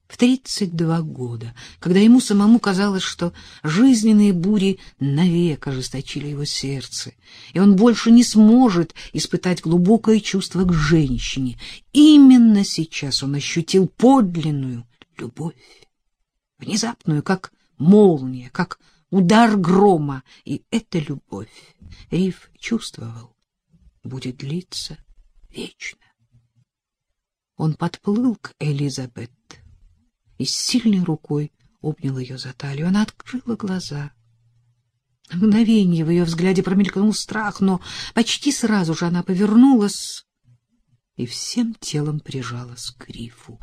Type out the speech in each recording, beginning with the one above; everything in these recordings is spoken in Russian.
В 32 года, когда ему самому казалось, что жизненные бури навек ожесточили его сердце, и он больше не сможет испытать глубокое чувство к женщине, именно сейчас он ощутил подлинную любовь, внезапную, как молния, как удар грома, и эта любовь, Риф чувствовал, будет длиться вечно. Он подплыл к Элизабет и с сильной рукой обнял ее за талию. Она открыла глаза. На мгновение в ее взгляде промелькнул страх, но почти сразу же она повернулась и всем телом прижалась к Рифу.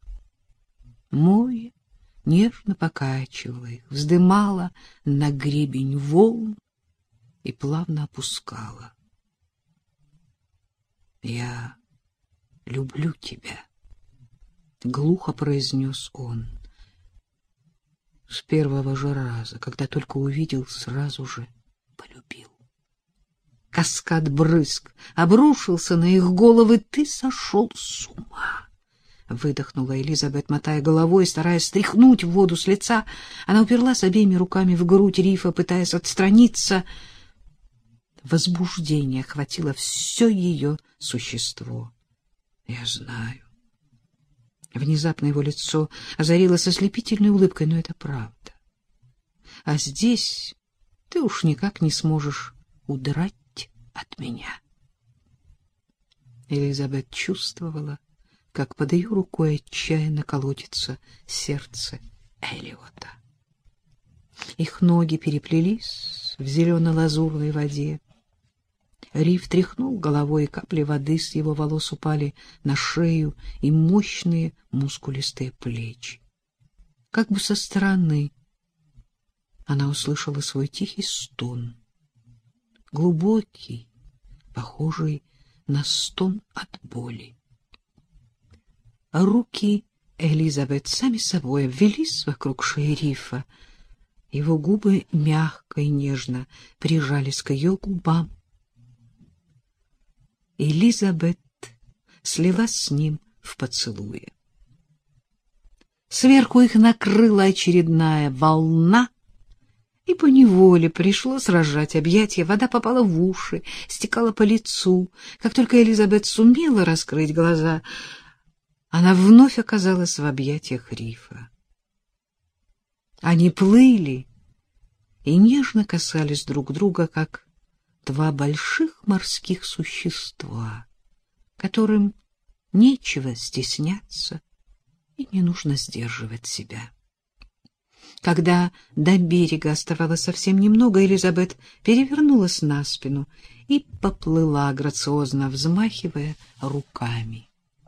Море нежно покачивало их, вздымало на гребень волн и плавно опускало. «Я люблю тебя», — глухо произнес он. С первого же раза, когда только увидел, сразу же полюбил. Каскад брызг обрушился на их головы. «Ты сошел с ума!» — выдохнула Элизабет, мотая головой, стараясь стряхнуть воду с лица. Она уперлась обеими руками в грудь Рифа, пытаясь отстраниться. Возбуждение охватило все ее существо. «Я знаю». Внезапно его лицо озарилось ослепительной улыбкой, но это правда. А здесь ты уж никак не сможешь удрать от меня. Элизабет чувствовала, как под ее рукой отчаянно колотится сердце Эллиота. Их ноги переплелись в зелено-лазурной воде. Риф тряхнул головой, и капли воды с его волос упали на шею и мощные мускулистые плечи. Как бы со стороны она услышала свой тихий стон, глубокий, похожий на стон от боли. Руки Элизабет сами собой обвелись вокруг шеи Рифа. Его губы мягко и нежно прижались к ее губам. Элизабет слилась с ним в поцелуе. Сверху их накрыла очередная волна, и поневоле пришлось разжать объятия. Вода попала в уши, стекала по лицу. Как только Элизабет сумела раскрыть глаза, она вновь оказалась в объятиях Рифа. Они плыли и нежно касались друг друга, как два больших морских существа, которым нечего стесняться и не нужно сдерживать себя. Когда до берега оставалось совсем немного, Элизабет перевернулась на спину и поплыла, грациозно взмахивая руками.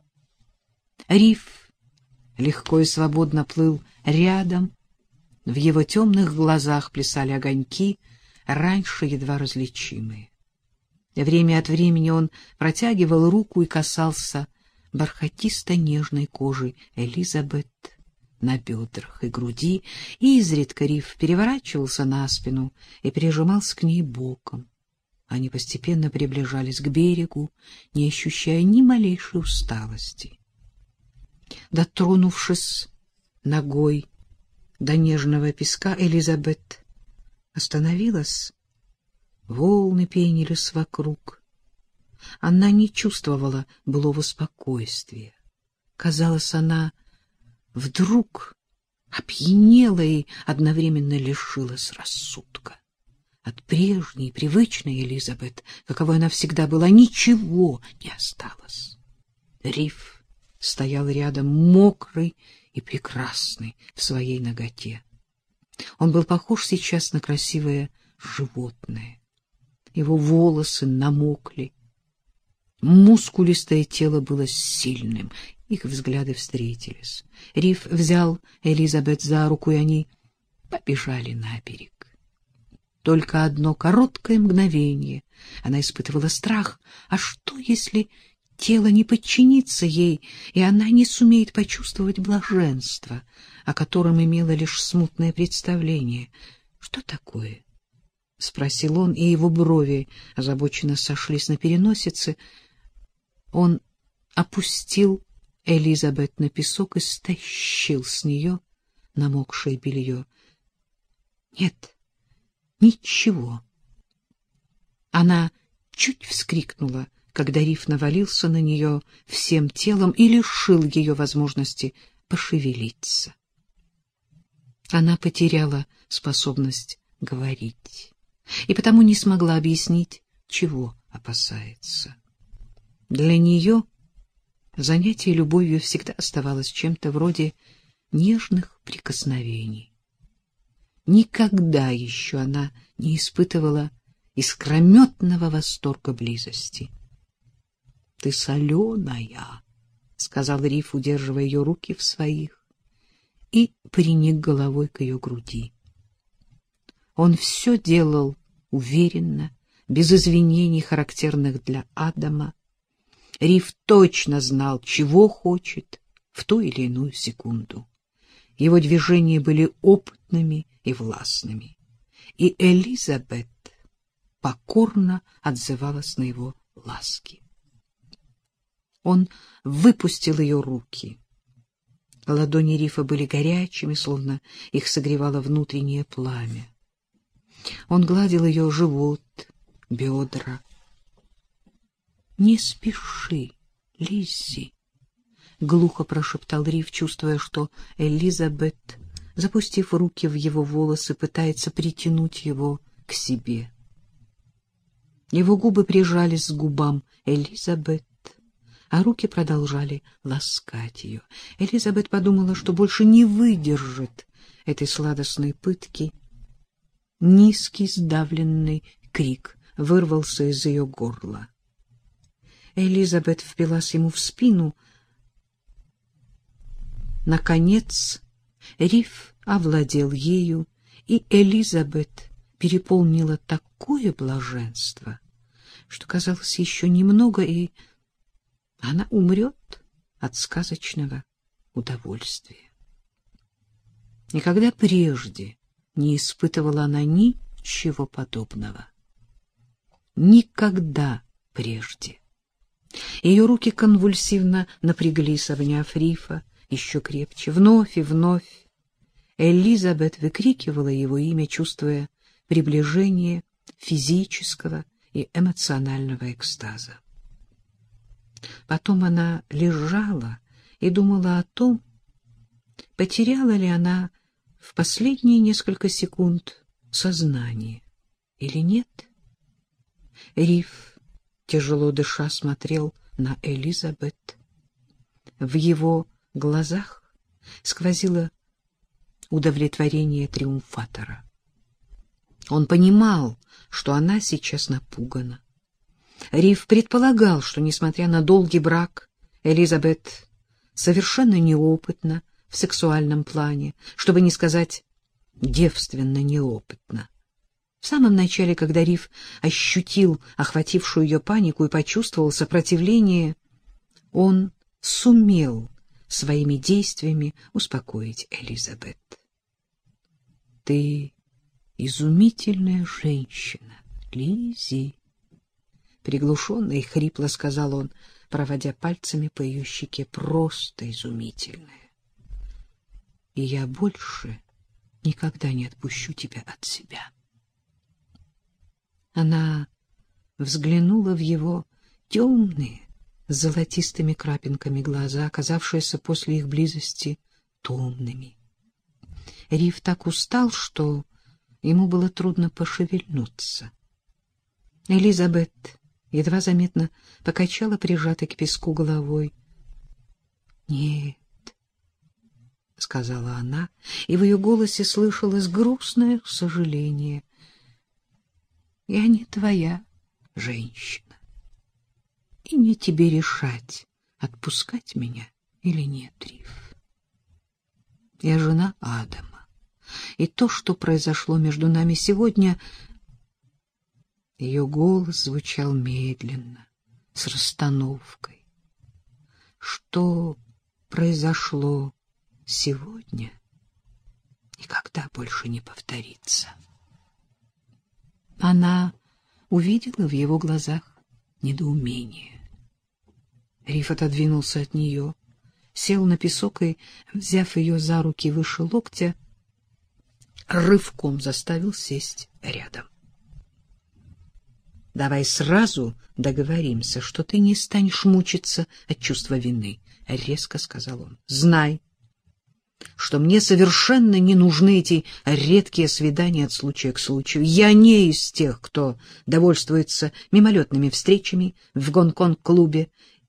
Риф легко и свободно плыл рядом, в его темных глазах плясали огоньки, раньше едва различимые. Время от времени он протягивал руку и касался бархатисто-нежной кожи Элизабет на бедрах и груди, и изредка Риф переворачивался на спину и прижимался к ней боком. Они постепенно приближались к берегу, не ощущая ни малейшей усталости. Дотронувшись ногой до нежного песка, Элизабет остановилась. Волны пенились вокруг. Она не чувствовала былого спокойствия. Казалось, она вдруг опьянела и одновременно лишилась рассудка. От прежней, привычной Элизабет, каковой она всегда была, ничего не осталось. Риф стоял рядом, мокрый и прекрасный в своей наготе. Он был похож сейчас на красивое животное. Его волосы намокли. Мускулистое тело было сильным. Их взгляды встретились. Риф взял Элизабет за руку, и они побежали на берег. Только одно короткое мгновение она испытывала страх. А что, если тело не подчинится ей, и она не сумеет почувствовать блаженство, о котором имела лишь смутное представление? Что такое? — спросил он, и его брови озабоченно сошлись на переносице. Он опустил Элизабет на песок и стащил с нее намокшее белье. Нет, ничего. Она чуть вскрикнула, когда Риф навалился на нее всем телом и лишил ее возможности пошевелиться. Она потеряла способность говорить и потому не смогла объяснить, чего опасается. Для нее занятие любовью всегда оставалось чем-то вроде нежных прикосновений. Никогда еще она не испытывала искрометного восторга близости. — Ты соленая, — сказал Риф, удерживая ее руки в своих, и приник головой к ее груди. Он все делал уверенно, без извинений, характерных для Адама. Риф точно знал, чего хочет в ту или иную секунду. Его движения были опытными и властными, и Элизабет покорно отзывалась на его ласки. Он выпустил ее руки. Ладони Рифа были горячими, словно их согревало внутреннее пламя. Он гладил ее живот, бедра. — Не спеши, Лиззи, — глухо прошептал Риф, чувствуя, что Элизабет, запустив руки в его волосы, пытается притянуть его к себе. Его губы прижались к губам Элизабет, а руки продолжали ласкать ее. Элизабет подумала, что больше не выдержит этой сладостной пытки. Низкий сдавленный крик вырвался из ее горла. Элизабет впилась ему в спину. Наконец Риф овладел ею, и Элизабет переполнила такое блаженство, что, казалось, еще немного, и она умрет от сказочного удовольствия. Никогда прежде не испытывала она ничего подобного. Никогда прежде. Ее руки конвульсивно напряглись, обняв Рифа еще крепче. Вновь и вновь Элизабет выкрикивала его имя, чувствуя приближение физического и эмоционального экстаза. Потом она лежала и думала о том, потеряла ли она в последние несколько секунд сознание или нет. Риф, тяжело дыша, смотрел на Элизабет. В его глазах сквозило удовлетворение триумфатора. Он понимал, что она сейчас напугана. Риф предполагал, что, несмотря на долгий брак, Элизабет совершенно неопытна в сексуальном плане, чтобы не сказать девственно неопытна. В самом начале, когда Риф ощутил охватившую ее панику и почувствовал сопротивление, он сумел своими действиями успокоить Элизабет. — Ты изумительная женщина, Лиззи, — приглушенно и хрипло сказал он, проводя пальцами по ее щеке, — просто изумительная. И я больше никогда не отпущу тебя от себя. Она взглянула в его темные, с золотистыми крапинками глаза, оказавшиеся после их близости томными. Риф так устал, что ему было трудно пошевельнуться. Элизабет едва заметно покачала прижатой к песку головой. — Нет, — сказала она, и в ее голосе слышалось грустное сожаление. — Я не твоя женщина, и не тебе решать, отпускать меня или нет, Риф. Я жена Адама, и то, что произошло между нами сегодня... Ее голос звучал медленно, с расстановкой. Что произошло сегодня, никогда больше не повторится. Она увидела в его глазах недоумение. Риф отодвинулся от нее сел на песок и, взяв ее за руки выше локтя, рывком заставил сесть рядом. — Давай сразу договоримся, что ты не станешь мучиться от чувства вины, — резко сказал он. — Знай, что мне совершенно не нужны эти редкие свидания от случая к случаю. Я не из тех, кто довольствуется мимолетными встречами в Гонконг-клубе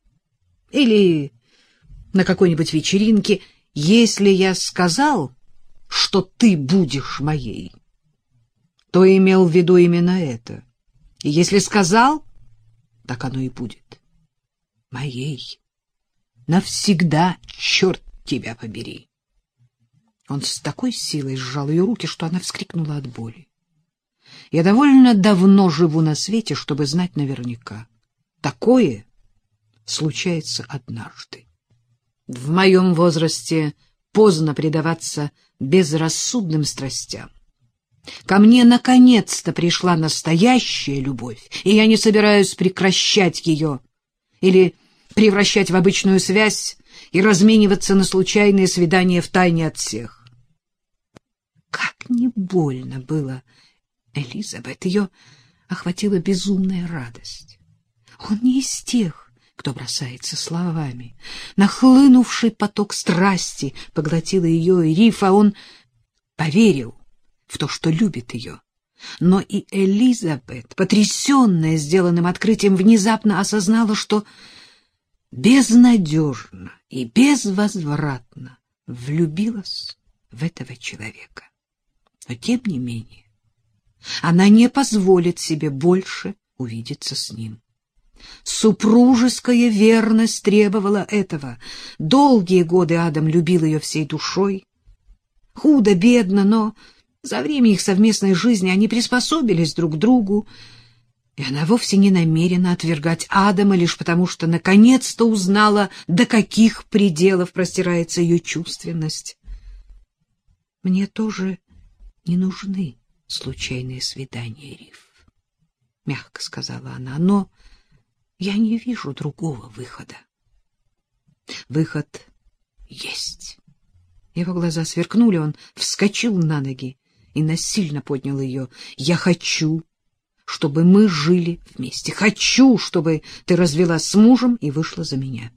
или на какой-нибудь вечеринке. Если я сказал, что ты будешь моей, то имел в виду именно это. И если сказал, так оно и будет. Моей. Навсегда, черт тебя побери. Он с такой силой сжал ее руки, что она вскрикнула от боли. Я довольно давно живу на свете, чтобы знать наверняка. Такое случается однажды. В моем возрасте поздно предаваться безрассудным страстям. Ко мне наконец-то пришла настоящая любовь, и я не собираюсь прекращать ее или превращать в обычную связь и размениваться на случайные свидания втайне от всех. Как не больно было Элизабет, ее охватила безумная радость. Он не из тех, кто бросается словами. Нахлынувший поток страсти поглотил ее и Рифа, он поверил в то, что любит ее. Но и Элизабет, потрясенная сделанным открытием, внезапно осознала, что безнадежно и безвозвратно влюбилась в этого человека. Но тем не менее она не позволит себе больше увидеться с ним. Супружеская верность требовала этого. Долгие годы Адам любил ее всей душой. Худо-бедно, но за время их совместной жизни они приспособились друг к другу, и она вовсе не намерена отвергать Адама лишь потому, что наконец-то узнала, до каких пределов простирается ее чувственность. «Мне тоже не нужны случайные свидания, Риф», — мягко сказала она, — «но я не вижу другого выхода». «Выход есть». Его глаза сверкнули, он вскочил на ноги и насильно поднял ее. «Я хочу, чтобы мы жили вместе. Хочу, чтобы ты развелась с мужем и вышла за меня».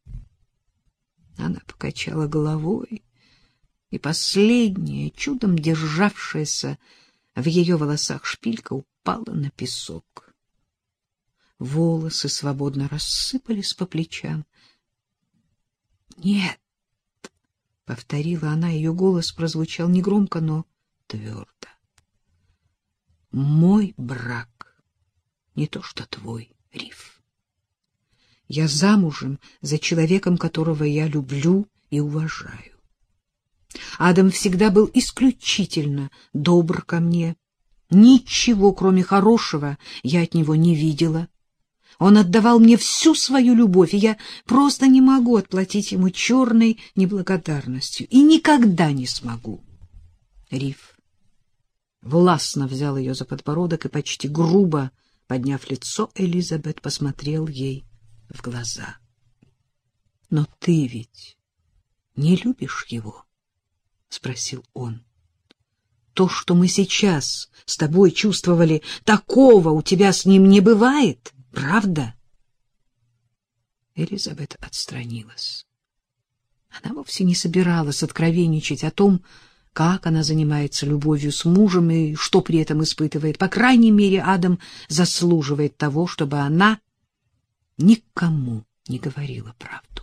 Она покачала головой, и последняя, чудом державшаяся в ее волосах шпилька, упала на песок. Волосы свободно рассыпались по плечам. «Нет», — повторила она, ее голос прозвучал негромко, но твердо. «Мой брак не то что твой, Риф. Я замужем за человеком, которого я люблю и уважаю. Адам всегда был исключительно добр ко мне. Ничего, кроме хорошего, я от него не видела. Он отдавал мне всю свою любовь, и я просто не могу отплатить ему черной неблагодарностью. И никогда не смогу». Риф властно взял ее за подбородок и, почти грубо подняв лицо, Элизабет посмотрел ей в глаза. «Но ты ведь не любишь его?» — спросил он. «То, что мы сейчас с тобой чувствовали, такого у тебя с ним не бывает, правда?» Элизабет отстранилась. Она вовсе не собиралась откровенничать о том, как она занимается любовью с мужем и что при этом испытывает. По крайней мере, Адам заслуживает того, чтобы она никому не говорила правду.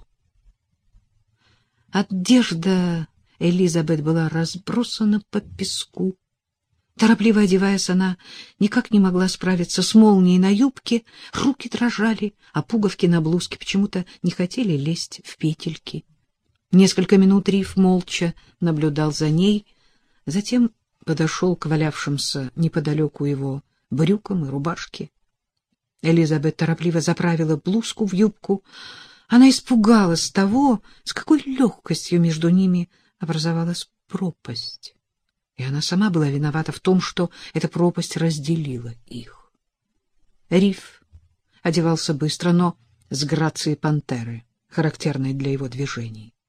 Одежда Элизабет была разбросана по песку. Торопливо одеваясь, она никак не могла справиться с молнией на юбке, руки дрожали, а пуговки на блузке почему-то не хотели лезть в петельки. Несколько минут Риф молча наблюдал за ней, затем подошел к валявшимся неподалеку его брюкам и рубашке. Элизабет торопливо заправила блузку в юбку. Она испугалась того, с какой легкостью между ними образовалась пропасть. И она сама была виновата в том, что эта пропасть разделила их. Риф одевался быстро, но с грацией пантеры, характерной для его движений.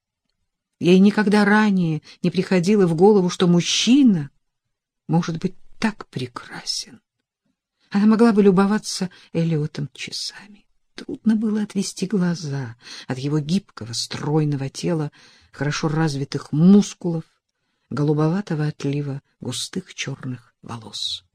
Ей никогда ранее не приходило в голову, что мужчина может быть так прекрасен. Она могла бы любоваться Эллиотом часами. Трудно было отвести глаза от его гибкого, стройного тела, хорошо развитых мускулов, голубоватого отлива густых черных волос.